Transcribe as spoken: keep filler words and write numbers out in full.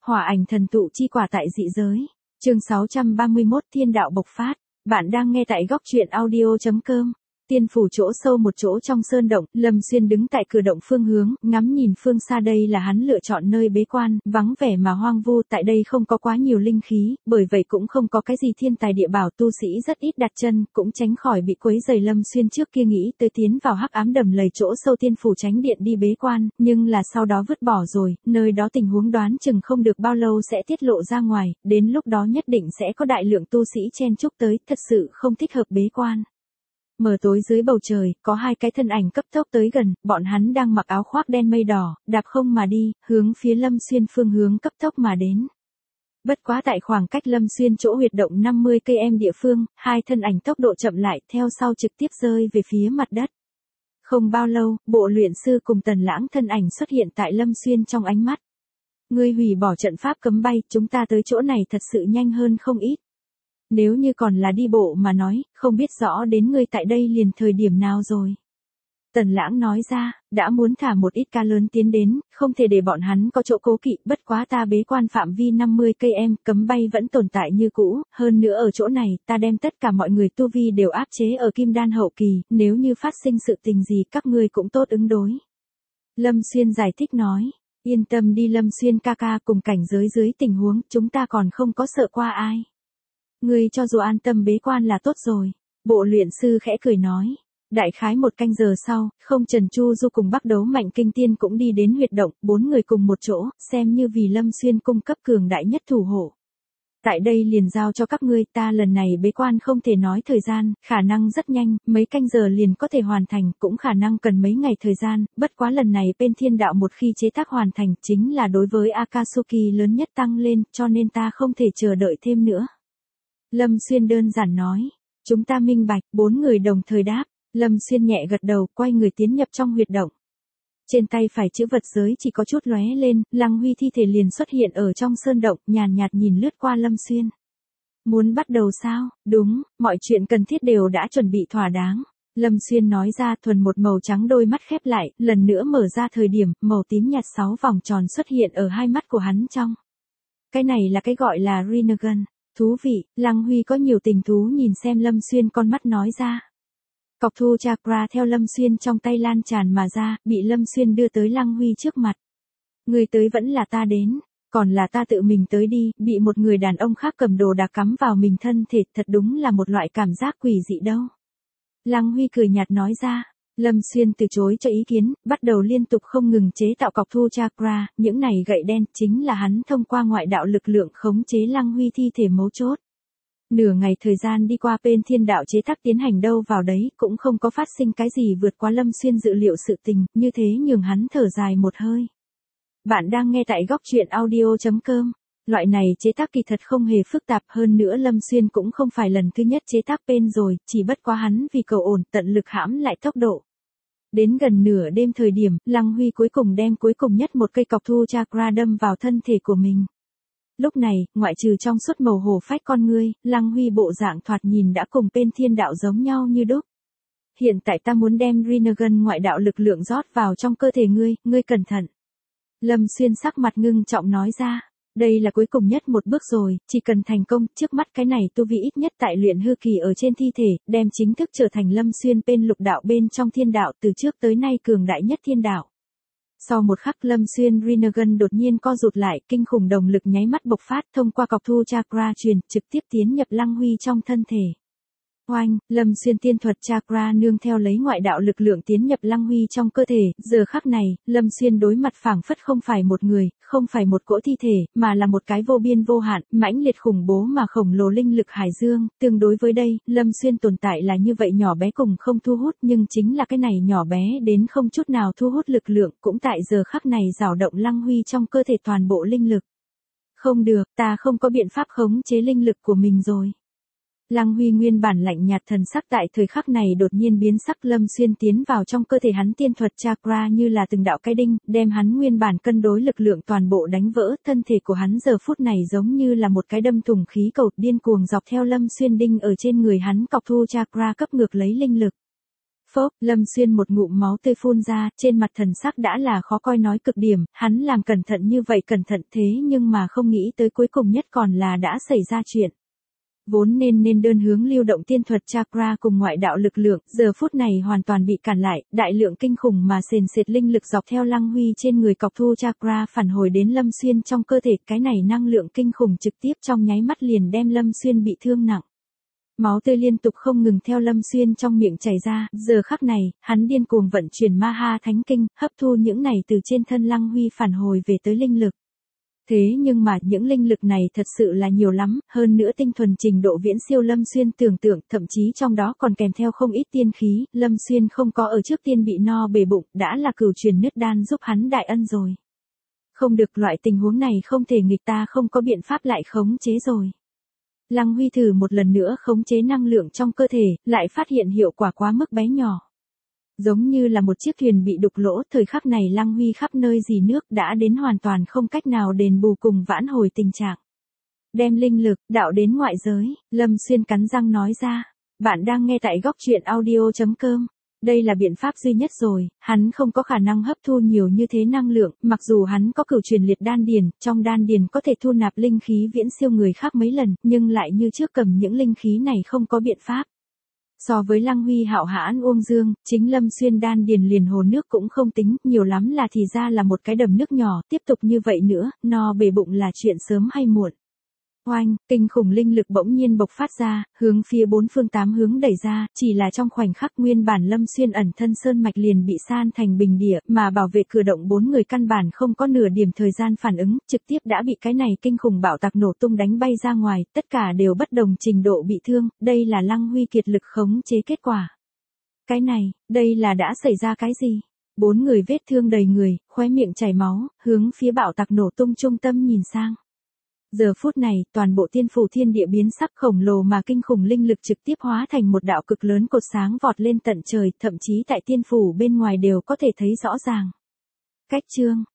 Hỏa ảnh thần tụ chi quả tại dị giới. Chương sáu trăm ba mươi mốt Thiên đạo bộc phát. Bạn đang nghe tại góc truyện audio chấm com. Tiên phủ chỗ sâu một chỗ trong sơn động, Lâm Xuyên đứng tại cửa động phương hướng, ngắm nhìn phương xa. Đây là hắn lựa chọn nơi bế quan, vắng vẻ mà hoang vu, tại đây không có quá nhiều linh khí, bởi vậy cũng không có cái gì thiên tài địa bảo, tu sĩ rất ít đặt chân, cũng tránh khỏi bị quấy rầy. Lâm Xuyên trước kia nghĩ tới tiến vào hắc ám đầm lầy chỗ sâu tiên phủ tránh điện đi bế quan, nhưng là sau đó vứt bỏ rồi, nơi đó tình huống đoán chừng không được bao lâu sẽ tiết lộ ra ngoài, đến lúc đó nhất định sẽ có đại lượng tu sĩ chen chúc tới, thật sự không thích hợp bế quan. Mờ tối dưới bầu trời, có hai cái thân ảnh cấp tốc tới gần, bọn hắn đang mặc áo khoác đen mây đỏ, đạp không mà đi, hướng phía Lâm Xuyên phương hướng cấp tốc mà đến. Bất quá tại khoảng cách Lâm Xuyên chỗ huyệt động năm mươi cây em địa phương, hai thân ảnh tốc độ chậm lại, theo sau trực tiếp rơi về phía mặt đất. Không bao lâu, bộ luyện sư cùng Tần Lãng thân ảnh xuất hiện tại Lâm Xuyên trong ánh mắt. Ngươi hủy bỏ trận pháp cấm bay, chúng ta tới chỗ này thật sự nhanh hơn không ít. Nếu như còn là đi bộ mà nói, không biết rõ đến ngươi tại đây liền thời điểm nào rồi. Tần Lãng nói ra, đã muốn thả một ít ca lớn tiến đến, không thể để bọn hắn có chỗ cố kỵ, bất quá ta bế quan phạm vi năm mươi cây em, cấm bay vẫn tồn tại như cũ, hơn nữa ở chỗ này, ta đem tất cả mọi người tu vi đều áp chế ở kim đan hậu kỳ, nếu như phát sinh sự tình gì các ngươi cũng tốt ứng đối. Lâm Xuyên giải thích nói, yên tâm đi Lâm Xuyên ca ca, cùng cảnh giới dưới tình huống, chúng ta còn không có sợ qua ai. Ngươi cho dù an tâm bế quan là tốt rồi. Bộ luyện sư khẽ cười nói. Đại khái một canh giờ sau, không Trần Chu Du cùng Bắc Đấu Mạnh Kinh Tiên cũng đi đến huyệt động, bốn người cùng một chỗ, xem như vì Lâm Xuyên cung cấp cường đại nhất thủ hộ. Tại đây liền giao cho các ngươi, ta lần này bế quan không thể nói thời gian, khả năng rất nhanh, mấy canh giờ liền có thể hoàn thành, cũng khả năng cần mấy ngày thời gian, bất quá lần này bên thiên đạo một khi chế tác hoàn thành chính là đối với Akatsuki lớn nhất tăng lên, cho nên ta không thể chờ đợi thêm nữa. Lâm Xuyên đơn giản nói, chúng ta minh bạch, bốn người đồng thời đáp, Lâm Xuyên nhẹ gật đầu, quay người tiến nhập trong huyệt động. Trên tay phải chữ vật giới chỉ có chút lóe lên, Lăng Huy thi thể liền xuất hiện ở trong sơn động, nhàn nhạt nhìn lướt qua Lâm Xuyên. Muốn bắt đầu sao? Đúng, mọi chuyện cần thiết đều đã chuẩn bị thỏa đáng. Lâm Xuyên nói ra, thuần một màu trắng đôi mắt khép lại, lần nữa mở ra thời điểm, màu tím nhạt sáu vòng tròn xuất hiện ở hai mắt của hắn trong. Cái này là cái gọi là Rinnegan. Thú vị, Lăng Huy có nhiều tình thú nhìn xem Lâm Xuyên con mắt nói ra. Cọc thu chakra theo Lâm Xuyên trong tay lan tràn mà ra, bị Lâm Xuyên đưa tới Lăng Huy trước mặt. Người tới vẫn là ta đến, còn là ta tự mình tới đi, bị một người đàn ông khác cầm đồ đạc cắm vào mình thân thể, thật đúng là một loại cảm giác quỷ dị đâu. Lăng Huy cười nhạt nói ra. Lâm Xuyên từ chối cho ý kiến, bắt đầu liên tục không ngừng chế tạo cọc thu chakra, những này gậy đen chính là hắn thông qua ngoại đạo lực lượng khống chế Lăng Huy thi thể mấu chốt. Nửa ngày thời gian đi qua bên thiên đạo chế tác tiến hành đâu vào đấy, cũng không có phát sinh cái gì vượt quá Lâm Xuyên dự liệu sự tình, như thế nhường hắn thở dài một hơi. Bạn đang nghe tại góc truyện audio chấm com. Loại này chế tác kỳ thật không hề phức tạp, hơn nữa Lâm Xuyên cũng không phải lần thứ nhất chế tác pen rồi, chỉ bất quá hắn vì cầu ổn tận lực hãm lại tốc độ. Đến gần nửa đêm thời điểm, Lăng Huy cuối cùng đem cuối cùng nhất một cây cọc thu chakra đâm vào thân thể của mình. Lúc này, ngoại trừ trong suốt màu hổ phách con ngươi, Lăng Huy bộ dạng thoạt nhìn đã cùng bên thiên đạo giống nhau như đúc. Hiện tại ta muốn đem Rinnegan ngoại đạo lực lượng rót vào trong cơ thể ngươi, ngươi cẩn thận. Lâm Xuyên sắc mặt ngưng trọng nói ra. Đây là cuối cùng nhất một bước rồi, chỉ cần thành công, trước mắt cái này tu vi ít nhất tại luyện hư kỳ ở trên thi thể, đem chính thức trở thành Lâm Xuyên bên lục đạo bên trong thiên đạo từ trước tới nay cường đại nhất thiên đạo. Sau một khắc Lâm Xuyên Rinnegan đột nhiên co rụt lại, kinh khủng động lực nháy mắt bộc phát thông qua cọc thu chakra truyền, trực tiếp tiến nhập Lăng Huy trong thân thể. Oanh, Lâm Xuyên tiên thuật chakra nương theo lấy ngoại đạo lực lượng tiến nhập Lăng Huy trong cơ thể, giờ khắc này, Lâm Xuyên đối mặt phảng phất không phải một người, không phải một cỗ thi thể, mà là một cái vô biên vô hạn, mãnh liệt khủng bố mà khổng lồ linh lực hải dương, tương đối với đây, Lâm Xuyên tồn tại là như vậy nhỏ bé cùng không thu hút, nhưng chính là cái này nhỏ bé đến không chút nào thu hút lực lượng, cũng tại giờ khắc này rào động Lăng Huy trong cơ thể toàn bộ linh lực. Không được, ta không có biện pháp khống chế linh lực của mình rồi. Lăng Huy nguyên bản lạnh nhạt thần sắc tại thời khắc này đột nhiên biến sắc. Lâm Xuyên tiến vào trong cơ thể hắn tiên thuật chakra như là từng đạo cái đinh, đem hắn nguyên bản cân đối lực lượng toàn bộ đánh vỡ, thân thể của hắn giờ phút này giống như là một cái đâm thủng khí cầu, điên cuồng dọc theo Lâm Xuyên đinh ở trên người hắn cọc thu chakra cấp ngược lấy linh lực. Phốc, Lâm Xuyên một ngụm máu tươi phun ra, trên mặt thần sắc đã là khó coi nói cực điểm, hắn làm cẩn thận như vậy cẩn thận thế nhưng mà không nghĩ tới cuối cùng nhất còn là đã xảy ra chuyện. Vốn nên nên đơn hướng lưu động tiên thuật chakra cùng ngoại đạo lực lượng, giờ phút này hoàn toàn bị cản lại, đại lượng kinh khủng mà sền sệt linh lực dọc theo Lăng Huy trên người cọc thu chakra phản hồi đến Lâm Xuyên trong cơ thể, cái này năng lượng kinh khủng trực tiếp trong nháy mắt liền đem Lâm Xuyên bị thương nặng. Máu tươi liên tục không ngừng theo Lâm Xuyên trong miệng chảy ra, giờ khắc này, hắn điên cuồng vận chuyển Ma Ha Thánh Kinh, hấp thu những này từ trên thân Lăng Huy phản hồi về tới linh lực. Thế nhưng mà những linh lực này thật sự là nhiều lắm, hơn nữa tinh thuần trình độ viễn siêu Lâm Xuyên tưởng tượng, thậm chí trong đó còn kèm theo không ít tiên khí, Lâm Xuyên không có ở trước tiên bị no bề bụng, đã là cửu truyền nứt đan giúp hắn đại ân rồi. Không được, loại tình huống này không thể nghịch, ta không có biện pháp lại khống chế rồi. Lăng Huy thử một lần nữa khống chế năng lượng trong cơ thể, lại phát hiện hiệu quả quá mức bé nhỏ. Giống như là một chiếc thuyền bị đục lỗ, thời khắc này Lăng Huy khắp nơi dì nước đã đến hoàn toàn không cách nào đền bù cùng vãn hồi tình trạng. Đem linh lực, đạo đến ngoại giới, Lâm Xuyên cắn răng nói ra. Bạn đang nghe tại góc truyện audio chấm com. Đây là biện pháp duy nhất rồi, hắn không có khả năng hấp thu nhiều như thế năng lượng, mặc dù hắn có cửu truyền liệt đan điền, trong đan điền có thể thu nạp linh khí viễn siêu người khác mấy lần, nhưng lại như trước cầm những linh khí này không có biện pháp. So với Lăng Huy hạo hãn uông dương, chính Lâm Xuyên đan điền liền hồ nước cũng không tính, nhiều lắm là thì ra là một cái đầm nước nhỏ, tiếp tục như vậy nữa, no bề bụng là chuyện sớm hay muộn. Oanh, kinh khủng linh lực bỗng nhiên bộc phát ra, hướng phía bốn phương tám hướng đẩy ra, chỉ là trong khoảnh khắc nguyên bản Lâm Xuyên ẩn thân sơn mạch liền bị san thành bình địa, mà bảo vệ cửa động bốn người căn bản không có nửa điểm thời gian phản ứng, trực tiếp đã bị cái này kinh khủng bạo tạc nổ tung đánh bay ra ngoài, tất cả đều bất đồng trình độ bị thương, đây là Lăng Huy kiệt lực khống chế kết quả. Cái này, đây là đã xảy ra cái gì? Bốn người vết thương đầy người, khóe miệng chảy máu, hướng phía bạo tạc nổ tung trung tâm nhìn sang. Giờ phút này, toàn bộ tiên phủ thiên địa biến sắc, khổng lồ mà kinh khủng linh lực trực tiếp hóa thành một đạo cực lớn cột sáng vọt lên tận trời, thậm chí tại tiên phủ bên ngoài đều có thể thấy rõ ràng. Cách chương